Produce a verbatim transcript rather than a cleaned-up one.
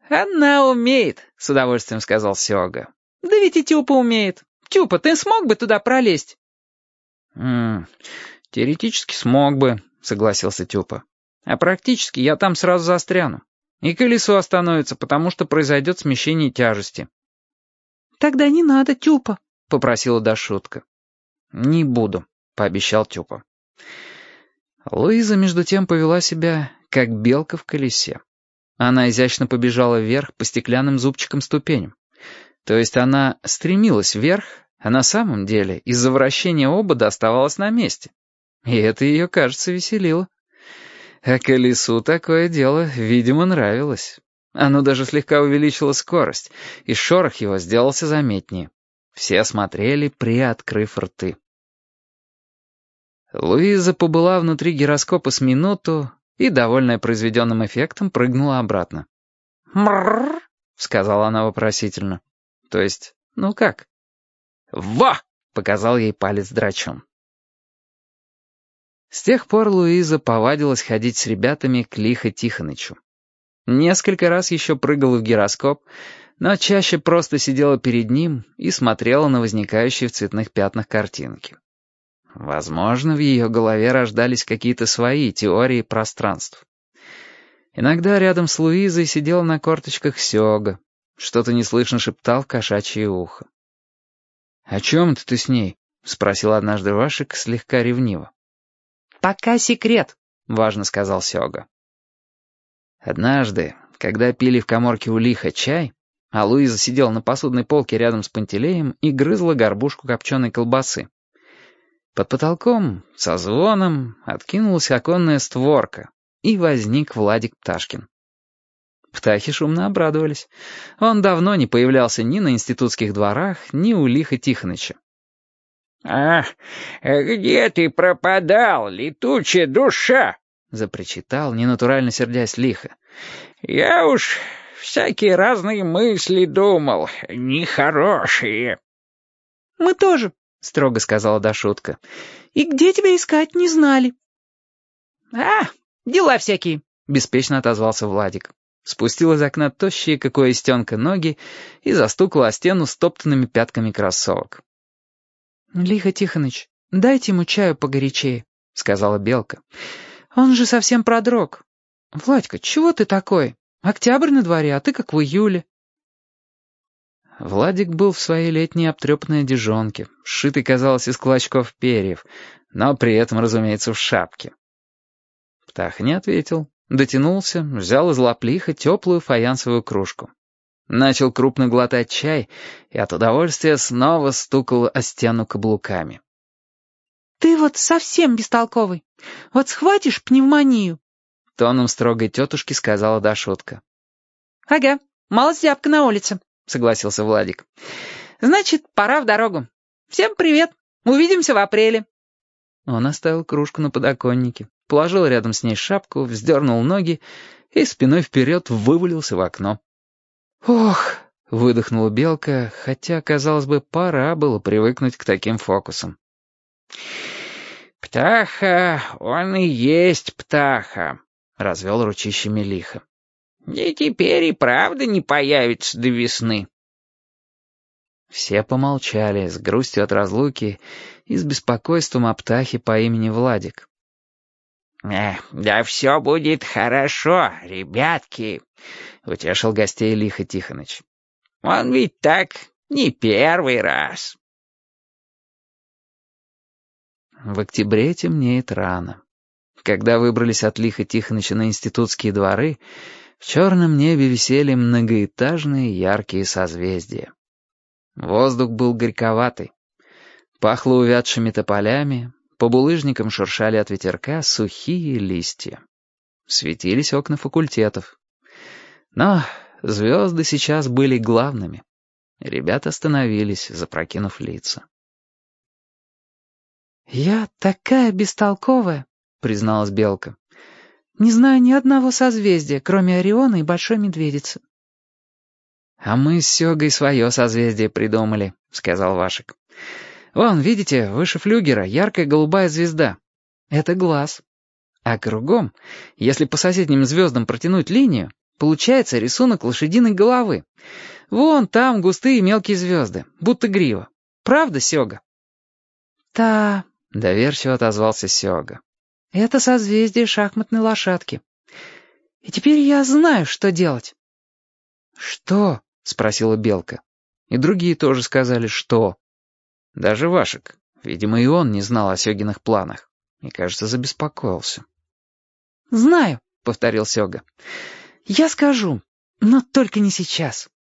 «Она умеет», — с удовольствием сказал Сёга. «Да ведь и Тюпа умеет. Тюпа, ты смог бы туда пролезть?» «М-м, теоретически смог бы», — согласился Тюпа. «А практически я там сразу застряну. И колесо остановится, потому что произойдет смещение тяжести». «Тогда не надо, Тюпа», — попросила Дашутка. «Не буду», — пообещал Тюпа. Луиза, между тем, повела себя, как белка в колесе. Она изящно побежала вверх по стеклянным зубчикам ступеням. То есть она стремилась вверх, а на самом деле из-за вращения обода оставалась на месте. И это ее, кажется, веселило. А колесу такое дело, видимо, нравилось. Оно даже слегка увеличило скорость, и шорох его сделался заметнее. Все смотрели, приоткрыв рты. Луиза побыла внутри гироскопа с минуту и, довольная произведенным эффектом, прыгнула обратно. «Мрррр», — сказала она вопросительно. То есть, ну как? «Во!» — показал ей палец драчун. С тех пор Луиза повадилась ходить с ребятами к Лихо Тихонычу. Несколько раз еще прыгала в гироскоп, но чаще просто сидела перед ним и смотрела на возникающие в цветных пятнах картинки. Возможно, в ее голове рождались какие-то свои теории пространств. Иногда рядом с Луизой сидел на корточках Сёга, что-то неслышно шептал в кошачье ухо. «О чем это ты с ней?» — спросил однажды Вашик слегка ревниво. «Пока секрет», — важно сказал Сёга. Однажды, когда пили в каморке у Лиха чай, а Луиза сидела на посудной полке рядом с Пантелеем и грызла горбушку копченой колбасы. Под потолком со звоном откинулась оконная створка, и возник Владик Пташкин. Птахи шумно обрадовались. Он давно не появлялся ни на институтских дворах, ни у Лиха Тихоныча. «Ах, где ты пропадал, летучая душа?» — запричитал, ненатурально сердясь Лиха. «Я уж всякие разные мысли думал, нехорошие». «Мы тоже», — строго сказала Дашутка. «И где тебя искать не знали». «А, дела всякие», — беспечно отозвался Владик. Спустил из окна тощие, как у аистенка, ноги и застукал о стену стоптанными пятками кроссовок. «Лихо Тихоныч, дайте ему чаю погорячее», — сказала Белка. «Он же совсем продрог. Владька, чего ты такой? Октябрь на дворе, а ты как в июле». Владик был в своей летней обтрепанной одежонке, сшитой, казалось, из клочков перьев, но при этом, разумеется, в шапке. Птах не ответил, дотянулся, взял из лап Лиха теплую фаянсовую кружку. Начал крупно глотать чай и от удовольствия снова стукал о стену каблуками. «Ты вот совсем бестолковый. Вот схватишь пневмонию», — тоном строгой тетушки сказала Дашутка. «Ага, мало зябка на улице», — согласился Владик. «Значит, пора в дорогу. Всем привет. Увидимся в апреле». Он оставил кружку на подоконнике, положил рядом с ней шапку, вздернул ноги и спиной вперед вывалился в окно. «Ох!» — выдохнула Белка, хотя, казалось бы, пора было привыкнуть к таким фокусам. «Птаха, он и есть птаха», — развел ручищами Лиха. «И теперь и правда не появится до весны». Все помолчали с грустью от разлуки и с беспокойством о птахе по имени Владик. «Эх, да все будет хорошо, ребятки», — утешил гостей Лиха Тихоныч. «Он ведь так не первый раз». В октябре темнеет рано. Когда выбрались от Лиха Тихоныча на институтские дворы, в черном небе висели многоэтажные яркие созвездия. Воздух был горьковатый. Пахло увядшими тополями, по булыжникам шуршали от ветерка сухие листья. Светились окна факультетов. Но звезды сейчас были главными. Ребята остановились, запрокинув лица. «Я такая бестолковая», — призналась Белка. «Не знаю ни одного созвездия, кроме Ориона и Большой Медведицы». «А мы с Сёгой свое созвездие придумали», — сказал Вашик. «Вон, видите, выше флюгера яркая голубая звезда. Это глаз. А кругом, если по соседним звездам протянуть линию, Получается рисунок лошадиной головы. Вон там густые мелкие звезды, будто грива. Правда, Сёга?» «Да», — доверчиво отозвался Сёга. «это созвездие шахматной лошадки. И теперь я знаю, что делать». «Что?» — спросила Белка. И другие тоже сказали «что?». Даже Вашек. Видимо, и он не знал о Сёгиных планах. И, кажется, забеспокоился. «Знаю», — повторил Сёга. «Я скажу, но только не сейчас».